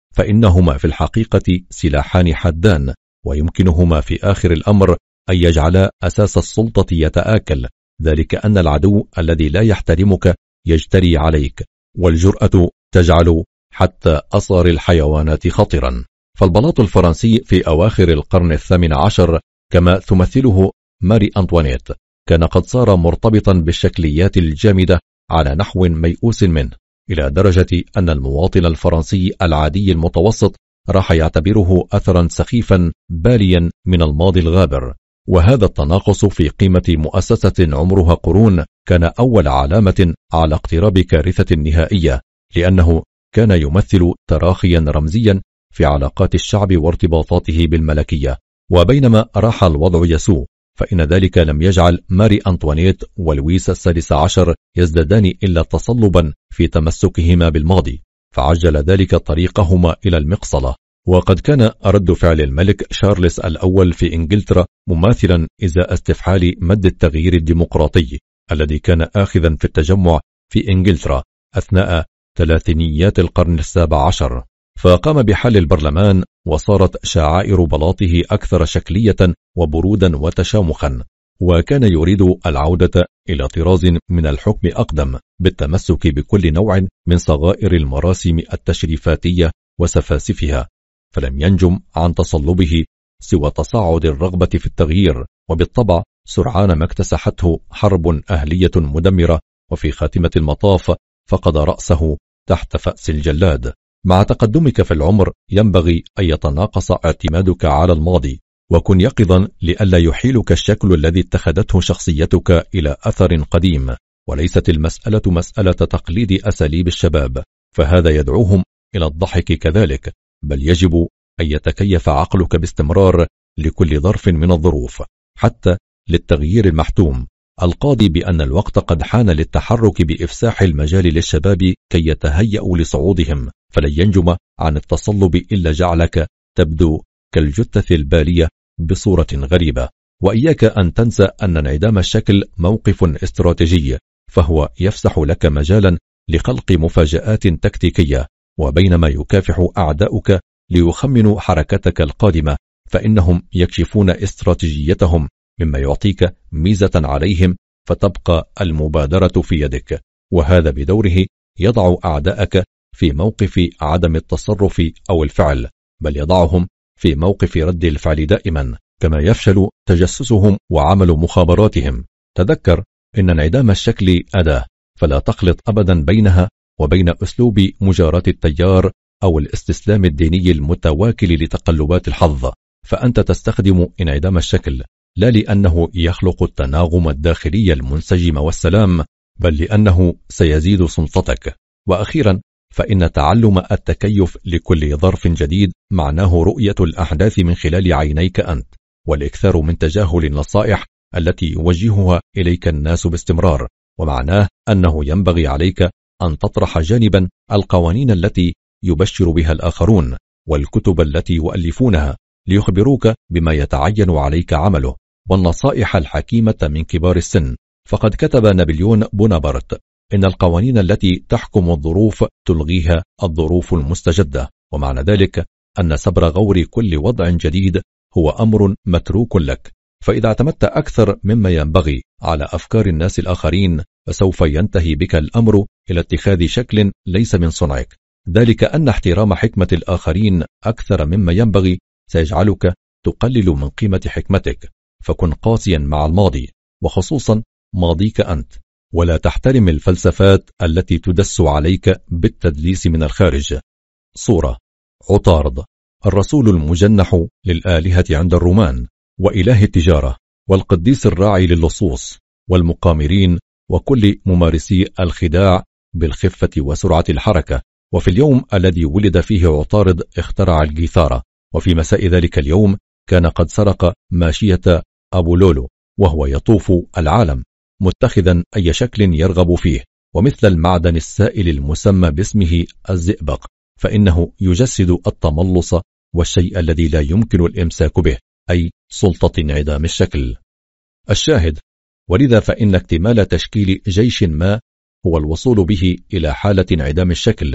فإنهما في الحقيقة سلاحان حادان، ويمكنهما في آخر الأمر أن يجعلا أساس السلطة يتآكل، ذلك أن العدو الذي لا يحترمك يجتري عليك، والجرأة تجعل حتى أصغر الحيوانات خطرا. فالبلاط الفرنسي في أواخر القرن الثامن عشر كما تمثله ماري أنطوانيت كان قد صار مرتبطا بالشكليات الجامدة على نحو ميؤوس منه، إلى درجة أن المواطن الفرنسي العادي المتوسط راح يعتبره أثرا سخيفا باليا من الماضي الغابر. وهذا التناقص في قيمة مؤسسة عمرها قرون كان أول علامة على اقتراب كارثة نهائية، لأنه كان يمثل تراخيا رمزيا في علاقات الشعب وارتباطاته بالملكية. وبينما راح الوضع يسوء، فإن ذلك لم يجعل ماري أنطوانيت ولويس السادس عشر يزدادان إلا تصلبا في تمسكهما بالماضي، فعجل ذلك طريقهما إلى المقصلة. وقد كان رد فعل الملك شارلز الأول في إنجلترا مماثلا إزاء استفحال مد التغيير الديمقراطي الذي كان آخذا في التجمع في إنجلترا أثناء ثلاثينيات القرن السابع عشر، فقام بحل البرلمان، وصارت شعائر بلاطه أكثر شكلية وبرودا وتشامخا، وكان يريد العودة إلى طراز من الحكم أقدم بالتمسك بكل نوع من صغائر المراسم التشريفاتية وسفاسفها، فلم ينجم عن تصلبه سوى تصاعد الرغبة في التغيير، وبالطبع سرعان ما اكتسحته حرب أهلية مدمرة، وفي خاتمة المطاف فقد رأسه تحت فأس الجلاد. مع تقدمك في العمر ينبغي أن يتناقص اعتمادك على الماضي، وكن يقظا لئلا يحيلك الشكل الذي اتخذته شخصيتك إلى أثر قديم. وليست المسألة مسألة تقليد أساليب الشباب، فهذا يدعوهم إلى الضحك كذلك، بل يجب أن يتكيف عقلك باستمرار لكل ظرف من الظروف، حتى للتغيير المحتوم، القاضي بأن الوقت قد حان للتحرك بإفساح المجال للشباب كي يتهيأوا لصعودهم، فلن ينجم عن التصلب إلا جعلك تبدو كالجثث البالية بصورة غريبة. وإياك أن تنسى أن انعدام الشكل موقف استراتيجي، فهو يفسح لك مجالا لخلق مفاجآت تكتيكية، وبينما يكافح أعداؤك ليخمنوا حركتك القادمة، فإنهم يكشفون استراتيجيتهم، مما يعطيك ميزة عليهم، فتبقى المبادرة في يدك، وهذا بدوره يضع أعداءك في موقف عدم التصرف أو الفعل، بل يضعهم في موقف رد الفعل دائما، كما يفشل تجسسهم وعمل مخابراتهم. تذكر إن انعدام الشكل أداة، فلا تخلط أبدا بينها وبين أسلوب مجاراة التيار أو الاستسلام الديني المتواكل لتقلبات الحظ، فأنت تستخدم انعدام الشكل لا لأنه يخلق التناغم الداخلي المنسجم والسلام، بل لأنه سيزيد سلطتك. وأخيرا، فإن تعلم التكيف لكل ظرف جديد معناه رؤية الأحداث من خلال عينيك أنت، والإكثار من تجاهل النصائح التي يوجهها إليك الناس باستمرار، ومعناه أنه ينبغي عليك أن تطرح جانبا القوانين التي يبشر بها الآخرون والكتب التي يؤلفونها ليخبروك بما يتعين عليك عمله، والنصائح الحكيمة من كبار السن. فقد كتب نابليون بونابرت إن القوانين التي تحكم الظروف تلغيها الظروف المستجدة، ومعنى ذلك أن سبر غور كل وضع جديد هو أمر متروك لك، فإذا اعتمدت أكثر مما ينبغي على أفكار الناس الآخرين فسوف ينتهي بك الأمر إلى اتخاذ شكل ليس من صنعك، ذلك أن احترام حكمة الآخرين أكثر مما ينبغي سيجعلك تقلل من قيمة حكمتك. فكن قاسيا مع الماضي، وخصوصا ماضيك أنت، ولا تحترم الفلسفات التي تدس عليك بالتدليس من الخارج. صورة عطارد، الرسول المجنح للآلهة عند الرومان، وإله التجارة، والقديس الراعي للصوص والمقامرين وكل ممارسي الخداع بالخفة وسرعة الحركة. وفي اليوم الذي ولد فيه عطارد اخترع الجيثارة، وفي مساء ذلك اليوم كان قد سرق ماشية أبو لولو وهو يطوف العالم متخذا أي شكل يرغب فيه، ومثل المعدن السائل المسمى باسمه الزئبق، فإنه يجسد التملص والشيء الذي لا يمكن الإمساك به، أي سلطة انعدام الشكل. الشاهد: ولذا فإن اكتمال تشكيل جيش ما هو الوصول به إلى حالة انعدام الشكل،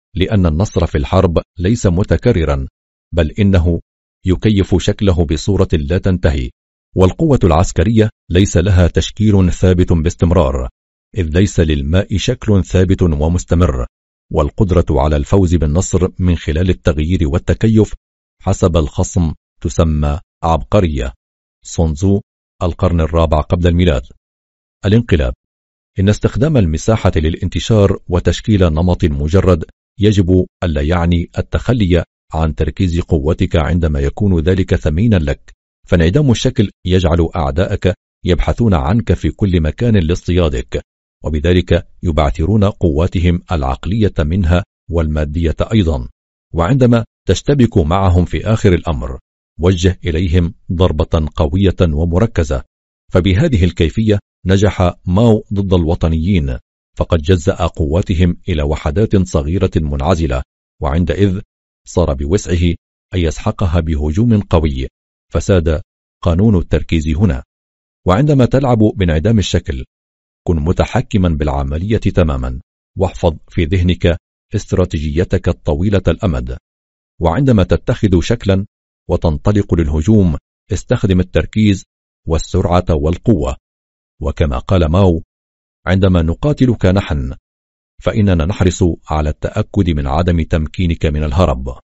لأن النصر في الحرب ليس متكررا، بل إنه يكيف شكله بصورة لا تنتهي. والقوة العسكرية ليس لها تشكيل ثابت باستمرار، إذ ليس للماء شكل ثابت ومستمر، والقدرة على الفوز بالنصر من خلال التغيير والتكيف حسب الخصم تسمى عبقرية. سونزو، القرن الرابع قبل الميلاد. الانقلاب. إن استخدام المساحة للانتشار وتشكيل نمط مجرد يجب ألا يعني التخلي عن تركيز قوتك عندما يكون ذلك ثمينا لك، فانعدام الشكل يجعل أعداءك يبحثون عنك في كل مكان لاصطيادك، وبذلك يبعثرون قواتهم العقلية منها والمادية أيضا. وعندما تشتبك معهم في آخر الأمر وجه إليهم ضربة قوية ومركزة. فبهذه الكيفية نجح ماو ضد الوطنيين، فقد جزأ قواتهم إلى وحدات صغيرة منعزلة، وعندئذ صار بوسعه أن يسحقها بهجوم قوي، فساد قانون التركيز هنا. وعندما تلعب بانعدام الشكل كن متحكما بالعملية تماما، واحفظ في ذهنك استراتيجيتك الطويلة الأمد. وعندما تتخذ شكلا وتنطلق للهجوم استخدم التركيز والسرعة والقوة. وكما قال ماو: عندما نقاتلك نحن فإننا نحرص على التأكد من عدم تمكينك من الهرب.